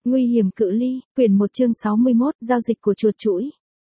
Nguy hiểm cự ly, quyển 1 chương 61, giao dịch của chuột chũi.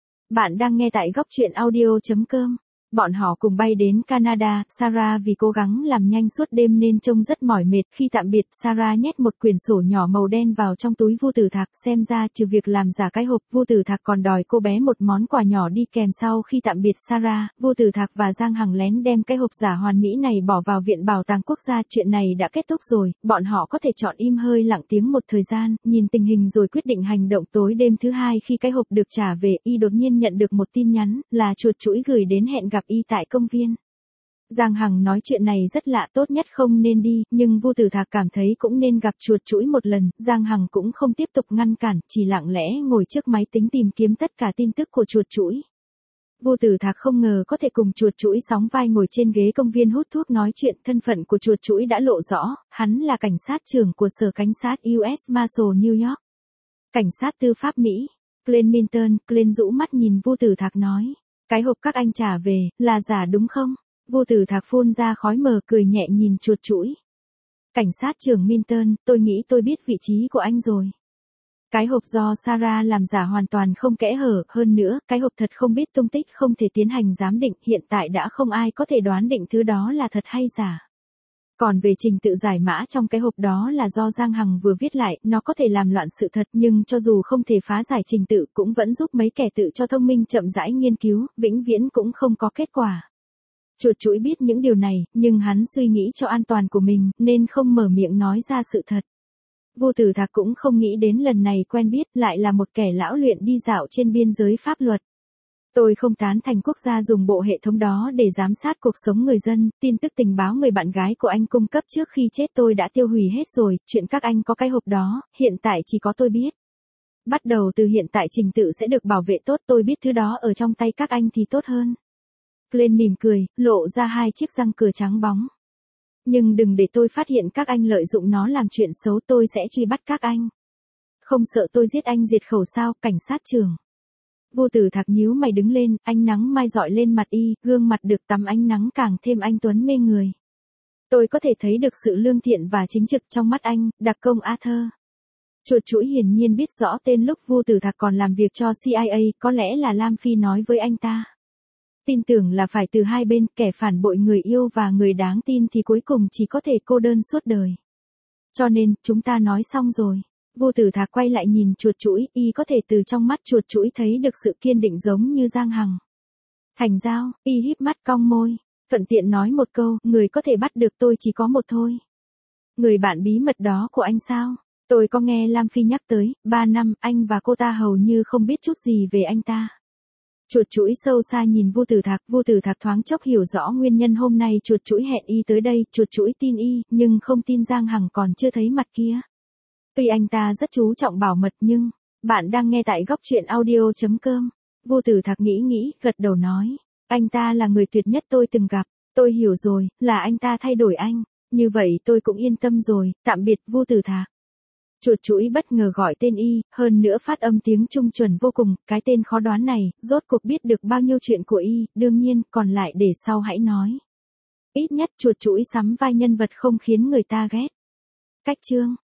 Bạn đang nghe tại góc truyện audio.com. Bọn họ cùng bay đến Canada, Sarah vì cố gắng làm nhanh suốt đêm nên trông rất mỏi mệt. Khi tạm biệt, Sarah nhét một quyển sổ nhỏ màu đen vào trong túi Vu Tử Thạc, xem ra trừ việc làm giả cái hộp, Vu Tử Thạc còn đòi cô bé một món quà nhỏ đi kèm. Sau khi tạm biệt Sarah, Vu Tử Thạc và Giang Hằng lén đem cái hộp giả hoàn mỹ này bỏ vào viện bảo tàng quốc gia. Chuyện này đã kết thúc rồi, bọn họ có thể chọn im hơi lặng tiếng một thời gian, nhìn tình hình rồi quyết định hành động. Tối đêm thứ hai khi cái hộp được trả về, y đột nhiên nhận được một tin nhắn, là chuột chũi gửi đến hẹn gặp y tại công viên. Giang Hằng nói chuyện này rất lạ, tốt nhất không nên đi, nhưng Vu Tử Thạc cảm thấy cũng nên gặp chuột chũi một lần. Giang Hằng cũng không tiếp tục ngăn cản, chỉ lặng lẽ ngồi trước máy tính tìm kiếm tất cả tin tức của chuột chũi. Vu Tử Thạc không ngờ có thể cùng chuột chũi sóng vai ngồi trên ghế công viên hút thuốc nói chuyện. Thân phận của chuột chũi đã lộ rõ, hắn là cảnh sát trưởng của sở cảnh sát US Marshal New York. Cảnh sát tư pháp Mỹ. Glenn Minton. Glenn rũ mắt nhìn Vu Tử Thạc nói, cái hộp các anh trả về, là giả đúng không? Vu Tử Thạc phun ra khói mờ, cười nhẹ nhìn chuột chũi. Cảnh sát trưởng Minton, tôi nghĩ tôi biết vị trí của anh rồi. Cái hộp do Sarah làm giả hoàn toàn không kẽ hở, hơn nữa, cái hộp thật không biết tung tích, không thể tiến hành giám định, hiện tại đã không ai có thể đoán định thứ đó là thật hay giả. Còn về trình tự giải mã trong cái hộp đó là do Giang Hằng vừa viết lại, nó có thể làm loạn sự thật, nhưng cho dù không thể phá giải trình tự cũng vẫn giúp mấy kẻ tự cho thông minh chậm rãi nghiên cứu, vĩnh viễn cũng không có kết quả. Chuột chũi biết những điều này, nhưng hắn suy nghĩ cho an toàn của mình, nên không mở miệng nói ra sự thật. Vu Tử Thạc cũng không nghĩ đến lần này quen biết lại là một kẻ lão luyện đi dạo trên biên giới pháp luật. Tôi không tán thành quốc gia dùng bộ hệ thống đó để giám sát cuộc sống người dân. Tin tức tình báo người bạn gái của anh cung cấp trước khi chết tôi đã tiêu hủy hết rồi, chuyện các anh có cái hộp đó, hiện tại chỉ có tôi biết. Bắt đầu từ hiện tại trình tự sẽ được bảo vệ tốt, tôi biết thứ đó ở trong tay các anh thì tốt hơn. Glenn mỉm cười, lộ ra hai chiếc răng cửa trắng bóng. Nhưng đừng để tôi phát hiện các anh lợi dụng nó làm chuyện xấu, tôi sẽ truy bắt các anh. Không sợ tôi giết anh diệt khẩu sao, cảnh sát trưởng? Vu Tử Thạc nhíu mày đứng lên, ánh nắng mai rọi lên mặt y, gương mặt được tắm ánh nắng càng thêm anh tuấn mê người. Tôi có thể thấy được sự lương thiện và chính trực trong mắt anh, đặc công Arthur. Chuột chũi hiển nhiên biết rõ tên lúc Vu Tử Thạc còn làm việc cho CIA, có lẽ là Lam Phi nói với anh ta. Tin tưởng là phải từ hai bên, kẻ phản bội người yêu và người đáng tin thì cuối cùng chỉ có thể cô đơn suốt đời. Cho nên, chúng ta nói xong rồi. Vu Tử Thạc quay lại nhìn chuột chũi, y có thể từ trong mắt chuột chũi thấy được sự kiên định giống như Giang Hằng. Thành giao, y híp mắt cong môi, thuận tiện nói một câu, người có thể bắt được tôi chỉ có một thôi. Người bạn bí mật đó của anh sao? Tôi có nghe Lam Phi nhắc tới, 3 năm, anh và cô ta hầu như không biết chút gì về anh ta. Chuột chũi sâu xa nhìn Vu Tử Thạc thoáng chốc hiểu rõ nguyên nhân hôm nay chuột chũi hẹn y tới đây, chuột chũi tin y, nhưng không tin Giang Hằng còn chưa thấy mặt kia. Tuy anh ta rất chú trọng bảo mật nhưng, bạn đang nghe tại góc truyện audio.com. Vu Tử Thạc nghĩ, gật đầu nói, anh ta là người tuyệt nhất tôi từng gặp, tôi hiểu rồi, là anh ta thay đổi anh, như vậy tôi cũng yên tâm rồi, tạm biệt Vu Tử Thạc. Chuột chũi bất ngờ gọi tên y, hơn nữa phát âm tiếng Trung chuẩn vô cùng, cái tên khó đoán này, rốt cuộc biết được bao nhiêu chuyện của y, đương nhiên, còn lại để sau hãy nói. Ít nhất chuột chũi sắm vai nhân vật không khiến người ta ghét. Cách chương.